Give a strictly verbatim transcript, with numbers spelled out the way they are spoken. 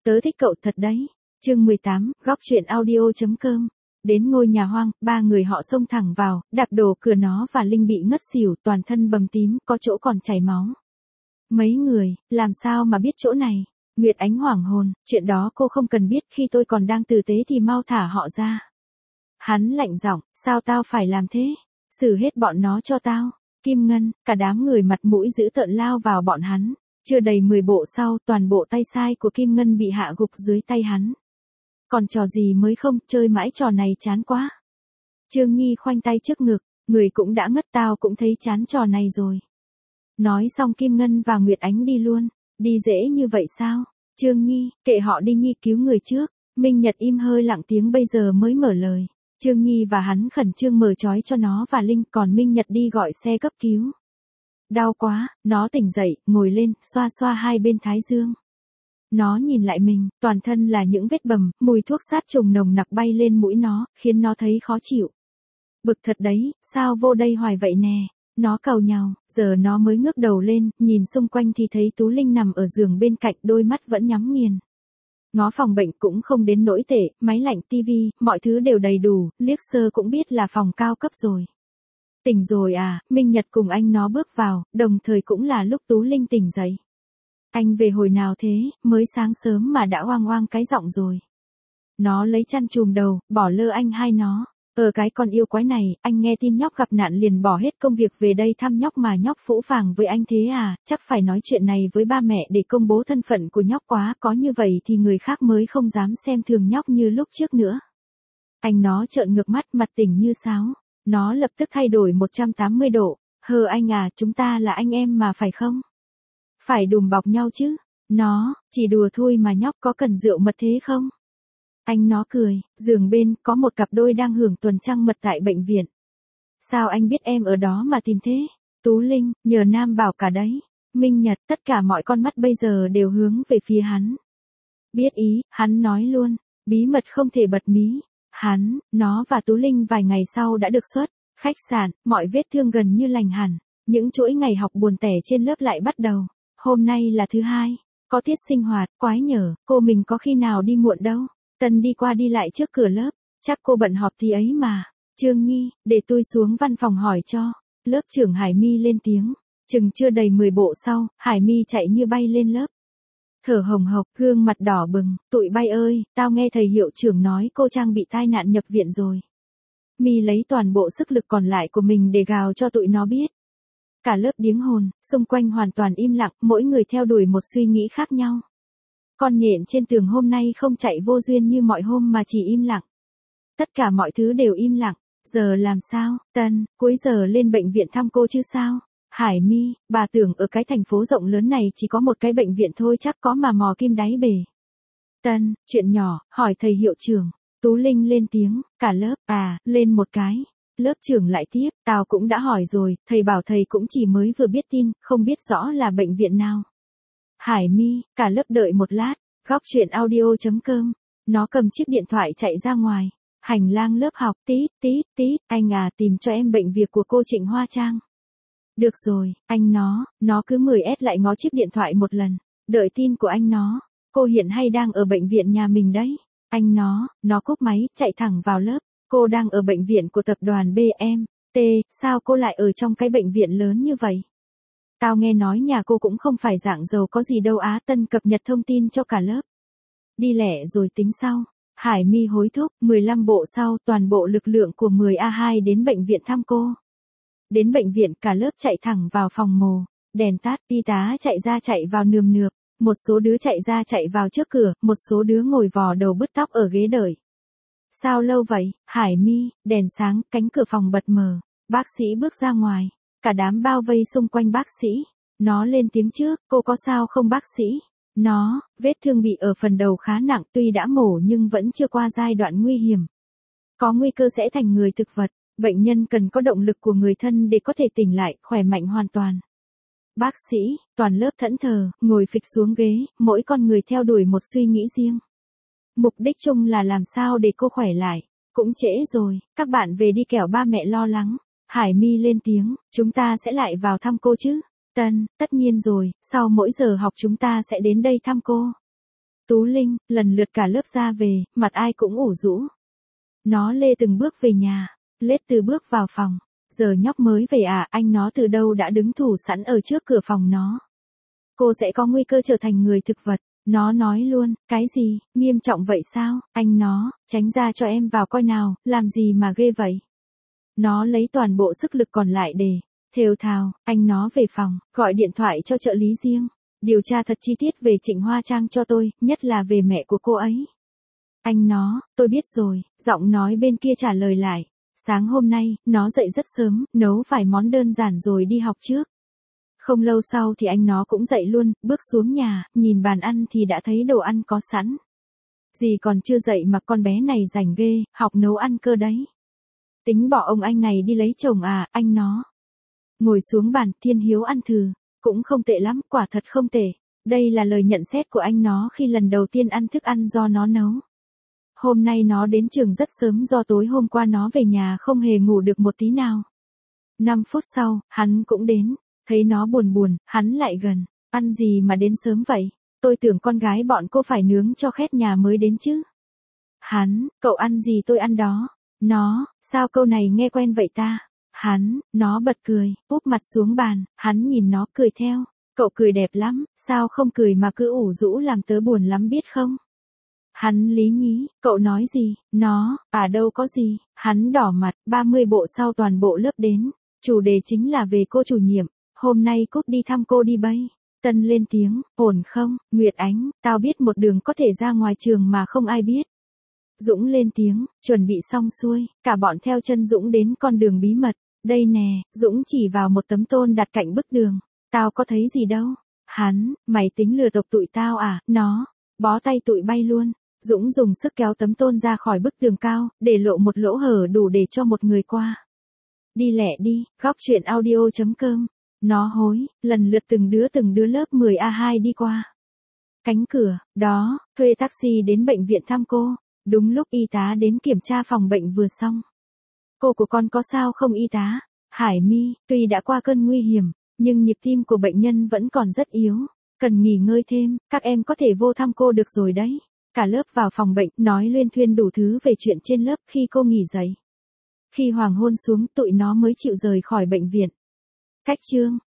Tớ thích cậu thật đấy. Chương mười tám, góc truyện audio.com. Đến ngôi nhà hoang, ba người họ xông thẳng vào, đạp đổ cửa nó và Linh bị ngất xỉu, toàn thân bầm tím, có chỗ còn chảy máu. Mấy người, làm sao mà biết chỗ này? Nguyệt Ánh hoảng hồn, chuyện đó cô không cần biết, khi tôi còn đang tử tế thì mau thả họ ra. Hắn lạnh giọng, sao tao phải làm thế? Xử hết bọn nó cho tao. Kim Ngân, cả đám người mặt mũi dữ tợn lao vào bọn hắn. Chưa đầy mười bộ sau, toàn bộ tay sai của Kim Ngân bị hạ gục dưới tay hắn. Còn trò gì mới không, chơi mãi trò này chán quá. Trương Nhi khoanh tay trước ngực, người cũng đã ngất, tao cũng thấy chán trò này rồi. Nói xong Kim Ngân và Nguyệt Ánh đi luôn. Đi dễ như vậy sao? Trương Nhi, kệ họ đi Nhi, cứu người trước. Minh Nhật im hơi lặng tiếng bây giờ mới mở lời. Trương Nhi và hắn khẩn trương mở trói cho nó và Linh, còn Minh Nhật đi gọi xe cấp cứu. Đau quá, nó tỉnh dậy, ngồi lên, xoa xoa hai bên thái dương. Nó nhìn lại mình, toàn thân là những vết bầm, mùi thuốc sát trùng nồng nặc bay lên mũi nó, khiến nó thấy khó chịu. Bực thật đấy, sao vô đây hoài vậy nè? Nó càu nhàu, giờ nó mới ngước đầu lên, nhìn xung quanh thì thấy Tú Linh nằm ở giường bên cạnh, đôi mắt vẫn nhắm nghiền. Ngó phòng bệnh cũng không đến nỗi tệ, máy lạnh, tivi, mọi thứ đều đầy đủ, liếc sơ cũng biết là phòng cao cấp rồi. Tỉnh rồi à? Minh Nhật cùng anh nó bước vào, đồng thời cũng là lúc Tú Linh tỉnh dậy. Anh về hồi nào thế, mới sáng sớm mà đã oang oang cái giọng rồi. Nó lấy chăn chùm đầu, bỏ lơ anh hai nó. Ờ cái con yêu quái này, anh nghe tin nhóc gặp nạn liền bỏ hết công việc về đây thăm nhóc mà nhóc phũ phàng với anh thế à, chắc phải nói chuyện này với ba mẹ để công bố thân phận của nhóc quá, có như vậy thì người khác mới không dám xem thường nhóc như lúc trước nữa. Anh nó trợn ngược mắt, mặt tỉnh như sáo. Nó lập tức thay đổi một trăm tám mươi độ, hờ anh à, chúng ta là anh em mà phải không? Phải đùm bọc nhau chứ. Nó, chỉ đùa thôi mà nhóc, có cần rượu mật thế không? Anh nó cười, giường bên, có một cặp đôi đang hưởng tuần trăng mật tại bệnh viện. Sao anh biết em ở đó mà tìm thế? Tú Linh, nhờ Nam bảo cả đấy. Minh Nhật, tất cả mọi con mắt bây giờ đều hướng về phía hắn. Biết ý, hắn nói luôn, bí mật không thể bật mí. Hắn, nó và Tú Linh vài ngày sau đã được xuất khách sạn, mọi vết thương gần như lành hẳn. Những chuỗi ngày học buồn tẻ trên lớp lại bắt đầu. Hôm nay là thứ hai, có tiết sinh hoạt, quái nhở, cô mình có khi nào đi muộn đâu. Tân đi qua đi lại trước cửa lớp, chắc cô bận họp thì ấy mà. Trương Nhi, để tôi xuống văn phòng hỏi cho. Lớp trưởng Hải My lên tiếng. Chừng chưa đầy mười bộ sau, Hải My chạy như bay lên lớp. Thở hồng hộc, gương mặt đỏ bừng, tụi bay ơi, tao nghe thầy hiệu trưởng nói cô Trang bị tai nạn nhập viện rồi. My lấy toàn bộ sức lực còn lại của mình để gào cho tụi nó biết. Cả lớp điếng hồn, xung quanh hoàn toàn im lặng, mỗi người theo đuổi một suy nghĩ khác nhau. Con nhện trên tường hôm nay không chạy vô duyên như mọi hôm mà chỉ im lặng. Tất cả mọi thứ đều im lặng, giờ làm sao? Tân, cuối giờ lên bệnh viện thăm cô chứ sao? Hải My, bà tưởng ở cái thành phố rộng lớn này chỉ có một cái bệnh viện thôi, chắc có mà mò kim đáy bể. Tân, chuyện nhỏ, hỏi thầy hiệu trưởng. Tú Linh lên tiếng, cả lớp, à, lên một cái. Lớp trưởng lại tiếp, tao cũng đã hỏi rồi, thầy bảo thầy cũng chỉ mới vừa biết tin, không biết rõ là bệnh viện nào. Hải My, cả lớp đợi một lát, góc truyện audio.com. Nó cầm chiếc điện thoại chạy ra ngoài. Hành lang lớp học, tít, tít, tít, anh à, tìm cho em bệnh việc của cô Trịnh Hoa Trang. Được rồi, anh nó, nó cứ mười ét lại ngó chiếc điện thoại một lần. Đợi tin của anh nó. Cô hiện hay đang ở bệnh viện nhà mình đấy. Anh nó, nó cúp máy, chạy thẳng vào lớp. Cô đang ở bệnh viện của tập đoàn bê em tê, sao cô lại ở trong cái bệnh viện lớn như vậy? Tao nghe nói nhà cô cũng không phải dạng giàu có gì đâu á. Tân cập nhật thông tin cho cả lớp. Đi lẹ rồi tính sau. Hải My hối thúc, mười lăm bộ sau, toàn bộ lực lượng của mười A hai đến bệnh viện thăm cô. Đến bệnh viện, cả lớp chạy thẳng vào phòng mổ. Đèn tắt, y tá chạy ra chạy vào nườm nượp. Một số đứa chạy ra chạy vào trước cửa, một số đứa ngồi vò đầu bứt tóc ở ghế đợi. Sao lâu vậy? Hải My, đèn sáng, cánh cửa phòng bật mở. Bác sĩ bước ra ngoài. Cả đám bao vây xung quanh bác sĩ. Nó lên tiếng trước, cô có sao không bác sĩ? Nó, vết thương bị ở phần đầu khá nặng, tuy đã mổ nhưng vẫn chưa qua giai đoạn nguy hiểm. Có nguy cơ sẽ thành người thực vật. Bệnh nhân cần có động lực của người thân để có thể tỉnh lại, khỏe mạnh hoàn toàn. Bác sĩ, toàn lớp thẫn thờ, ngồi phịch xuống ghế, mỗi con người theo đuổi một suy nghĩ riêng. Mục đích chung là làm sao để cô khỏe lại. Cũng trễ rồi, các bạn về đi kẻo ba mẹ lo lắng. Hải My lên tiếng, chúng ta sẽ lại vào thăm cô chứ? Tân, tất nhiên rồi, sau mỗi giờ học chúng ta sẽ đến đây thăm cô. Tú Linh, lần lượt cả lớp ra về, mặt ai cũng ủ rũ. Nó lê từng bước về nhà, lết từ bước vào phòng. Giờ nhóc mới về à, anh nó từ đâu đã đứng thủ sẵn ở trước cửa phòng nó. Cô sẽ có nguy cơ trở thành người thực vật. Nó nói luôn, cái gì, nghiêm trọng vậy sao, anh nó, tránh ra cho em vào coi nào, làm gì mà ghê vậy. Nó lấy toàn bộ sức lực còn lại để, thều thào, anh nó về phòng, gọi điện thoại cho trợ lý riêng. Điều tra thật chi tiết về Trịnh Hoa Trang cho tôi, nhất là về mẹ của cô ấy. Anh nó, tôi biết rồi, giọng nói bên kia trả lời lại. Sáng hôm nay, nó dậy rất sớm, nấu vài món đơn giản rồi đi học trước. Không lâu sau thì anh nó cũng dậy luôn, bước xuống nhà, nhìn bàn ăn thì đã thấy đồ ăn có sẵn. Dì còn chưa dậy mà con bé này rảnh ghê, học nấu ăn cơ đấy. Tính bỏ ông anh này đi lấy chồng à, anh nó. Ngồi xuống bàn, Thiên Hiếu ăn thử. Cũng không tệ lắm, quả thật không tệ. Đây là lời nhận xét của anh nó khi lần đầu tiên ăn thức ăn do nó nấu. Hôm nay nó đến trường rất sớm do tối hôm qua nó về nhà không hề ngủ được một tí nào. Năm phút sau, hắn cũng đến. Thấy nó buồn buồn, hắn lại gần. Ăn gì mà đến sớm vậy? Tôi tưởng con gái bọn cô phải nướng cho khét nhà mới đến chứ. Hắn, cậu ăn gì tôi ăn đó. Nó, sao câu này nghe quen vậy ta? Hắn, nó bật cười, úp mặt xuống bàn, hắn nhìn nó cười theo. Cậu cười đẹp lắm, sao không cười mà cứ ủ rũ làm tớ buồn lắm biết không? Hắn lý nhí, cậu nói gì? Nó, à đâu có gì. Hắn đỏ mặt, ba mươi bộ sau toàn bộ lớp đến. Chủ đề chính là về cô chủ nhiệm. Hôm nay Cúc đi thăm cô đi bay. Tân lên tiếng, ổn không, Nguyệt Ánh, tao biết một đường có thể ra ngoài trường mà không ai biết. Dũng lên tiếng, chuẩn bị xong xuôi, cả bọn theo chân Dũng đến con đường bí mật. Đây nè, Dũng chỉ vào một tấm tôn đặt cạnh bức đường. Tao có thấy gì đâu. Hắn, mày tính lừa tộc tụi tao à, nó, bó tay tụi bay luôn. Dũng dùng sức kéo tấm tôn ra khỏi bức tường cao, để lộ một lỗ hở đủ để cho một người qua. Đi lẹ đi, góc truyện audio chấm com. Nó hối, lần lượt từng đứa từng đứa lớp mười A hai đi qua. Cánh cửa, đó, thuê taxi đến bệnh viện thăm cô. Đúng lúc y tá đến kiểm tra phòng bệnh vừa xong. Cô của con có sao không y tá? Hải My, tuy đã qua cơn nguy hiểm, nhưng nhịp tim của bệnh nhân vẫn còn rất yếu. Cần nghỉ ngơi thêm, các em có thể vô thăm cô được rồi đấy. Cả lớp vào phòng bệnh, nói luyên thuyên đủ thứ về chuyện trên lớp khi cô nghỉ dậy. Khi hoàng hôn xuống, tụi nó mới chịu rời khỏi bệnh viện. Cách chương